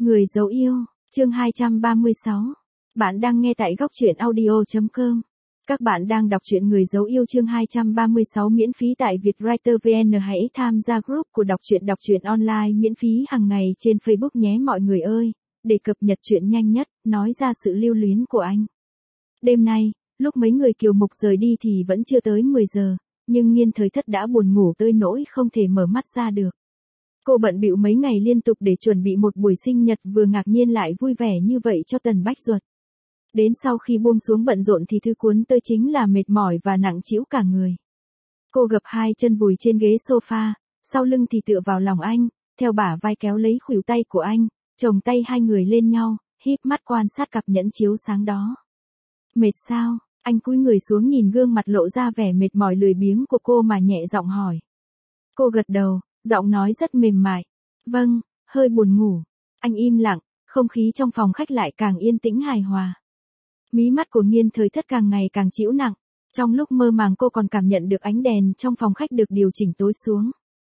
Người dấu yêu, chương 236. Bạn đang nghe tại góc truyện audio.com. Các bạn đang đọc truyện Người dấu yêu chương 236 miễn phí tại Vietwriter VN. Hãy tham gia group của đọc truyện online miễn phí hàng ngày trên Facebook nhé mọi người ơi, để cập nhật truyện nhanh nhất, nói ra sự lưu luyến của anh. Đêm nay, lúc mấy người Kiều Mục rời đi thì vẫn chưa tới 10 giờ, nhưng Nghiên Thời Thất đã buồn ngủ tới nỗi không thể mở mắt ra được. Cô bận bịu mấy ngày liên tục để chuẩn bị một buổi sinh nhật vừa ngạc nhiên lại vui vẻ như vậy cho Tần Bách Duật. Đến sau khi buông xuống bận rộn thì thứ cuốn tới chính là mệt mỏi và nặng trĩu cả người. Cô gập hai chân vùi trên ghế sofa, sau lưng thì tựa vào lòng anh, theo bả vai kéo lấy khuỷu tay của anh, chồng tay hai người lên nhau, híp mắt quan sát cặp nhẫn chiếu sáng đó. Mệt sao? Anh cúi người xuống nhìn gương mặt lộ ra vẻ mệt mỏi lười biếng của cô mà nhẹ giọng hỏi. Cô gật đầu, giọng nói rất mềm mại. Vâng, hơi buồn ngủ. Anh im lặng, không khí trong phòng khách lại càng yên tĩnh hài hòa. Mí mắt của Nghiên Thời Thất càng ngày càng trĩu nặng. Trong lúc mơ màng cô còn cảm nhận được ánh đèn trong phòng khách được điều chỉnh tối xuống.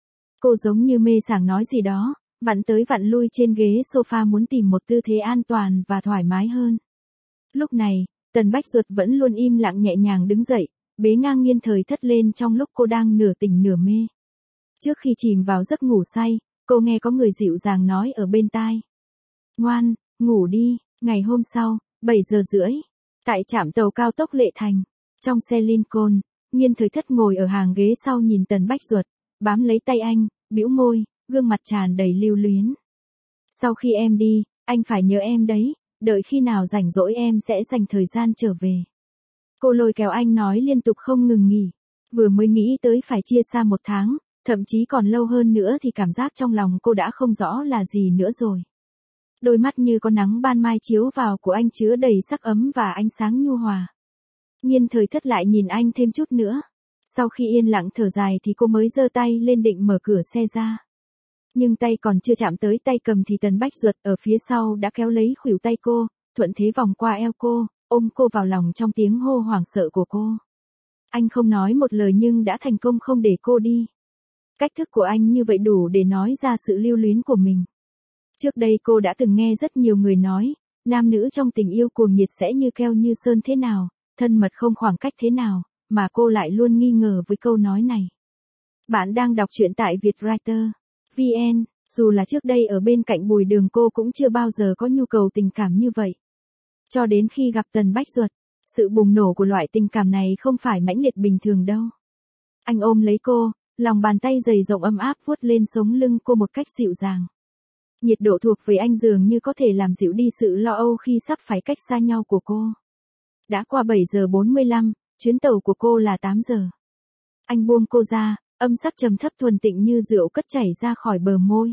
Cô giống như mê sảng nói gì đó, vặn tới vặn lui trên ghế sofa muốn tìm một tư thế an toàn và thoải mái hơn. Lúc này, Tần Bách Duật vẫn luôn im lặng nhẹ nhàng đứng dậy, bế ngang Nghiên Thời Thất lên trong lúc cô đang nửa tỉnh nửa mê. Trước khi chìm vào giấc ngủ say, cô nghe có người dịu dàng nói ở bên tai. Ngoan, ngủ đi. Ngày hôm sau, 7 giờ rưỡi, tại trạm tàu cao tốc Lệ Thành, trong xe Lincoln, Nghiên Thời Thất ngồi ở hàng ghế sau nhìn Tần Bách Duật, bám lấy tay anh, bĩu môi, gương mặt tràn đầy lưu luyến. Sau khi em đi, anh phải nhớ em đấy, đợi khi nào rảnh rỗi em sẽ dành thời gian trở về. Cô lôi kéo anh nói liên tục không ngừng nghỉ, vừa mới nghĩ tới phải chia xa 1 tháng. Thậm chí còn lâu hơn nữa thì cảm giác trong lòng cô đã không rõ là gì nữa rồi. Đôi mắt như có nắng ban mai chiếu vào của anh chứa đầy sắc ấm và ánh sáng nhu hòa. Nghiên Thời Thất lại nhìn anh thêm chút nữa. Sau khi yên lặng thở dài thì cô mới giơ tay lên định mở cửa xe ra. Nhưng tay còn chưa chạm tới tay cầm thì Tần Bách Duật ở phía sau đã kéo lấy khuỷu tay cô, thuận thế vòng qua eo cô, ôm cô vào lòng trong tiếng hô hoảng sợ của cô. Anh không nói một lời nhưng đã thành công không để cô đi. Cách thức của anh như vậy đủ để nói ra sự lưu luyến của mình. Trước đây cô đã từng nghe rất nhiều người nói, nam nữ trong tình yêu cuồng nhiệt sẽ như keo như sơn thế nào, thân mật không khoảng cách thế nào, mà cô lại luôn nghi ngờ với câu nói này. Bạn đang đọc truyện tại Vietwriter VN, dù là trước đây ở bên cạnh Bùi Đường cô cũng chưa bao giờ có nhu cầu tình cảm như vậy. Cho đến khi gặp Tần Bách Duật, sự bùng nổ của loại tình cảm này không phải mãnh liệt bình thường đâu. Anh ôm lấy cô. Lòng bàn tay dày rộng ấm áp vuốt lên sống lưng cô một cách dịu dàng. Nhiệt độ thuộc về anh dường như có thể làm dịu đi sự lo âu khi sắp phải cách xa nhau của cô. Đã qua 7 giờ 45, chuyến tàu của cô là 8 giờ. Anh buông cô ra, âm sắc trầm thấp thuần tịnh như rượu cất chảy ra khỏi bờ môi.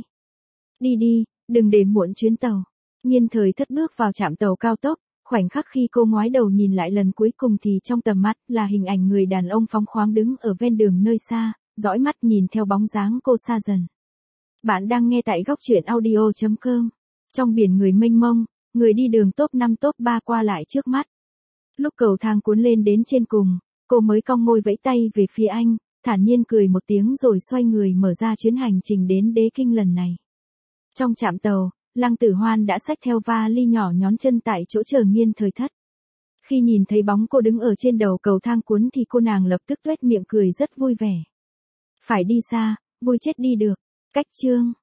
Đi đi, đừng để muộn chuyến tàu. Nghiên Thời Thất bước vào trạm tàu cao tốc, khoảnh khắc khi cô ngoái đầu nhìn lại lần cuối cùng thì trong tầm mắt là hình ảnh người đàn ông phóng khoáng đứng ở ven đường nơi xa. Dõi mắt nhìn theo bóng dáng cô xa dần. Bạn đang nghe tại góc truyện audio.com. Trong biển người mênh mông, người đi đường top 5 top 3 qua lại trước mắt. Lúc cầu thang cuốn lên đến trên cùng, cô mới cong môi vẫy tay về phía anh, thản nhiên cười một tiếng rồi xoay người mở ra chuyến hành trình đến Đế Kinh lần này. Trong trạm tàu, Lăng Tử Hoan đã xách theo vali nhỏ nhón chân tại chỗ chờ Nghiên Thời Thất. Khi nhìn thấy bóng cô đứng ở trên đầu cầu thang cuốn thì cô nàng lập tức tuét miệng cười rất vui vẻ. Phải đi xa, vui chết đi được. Cách chương.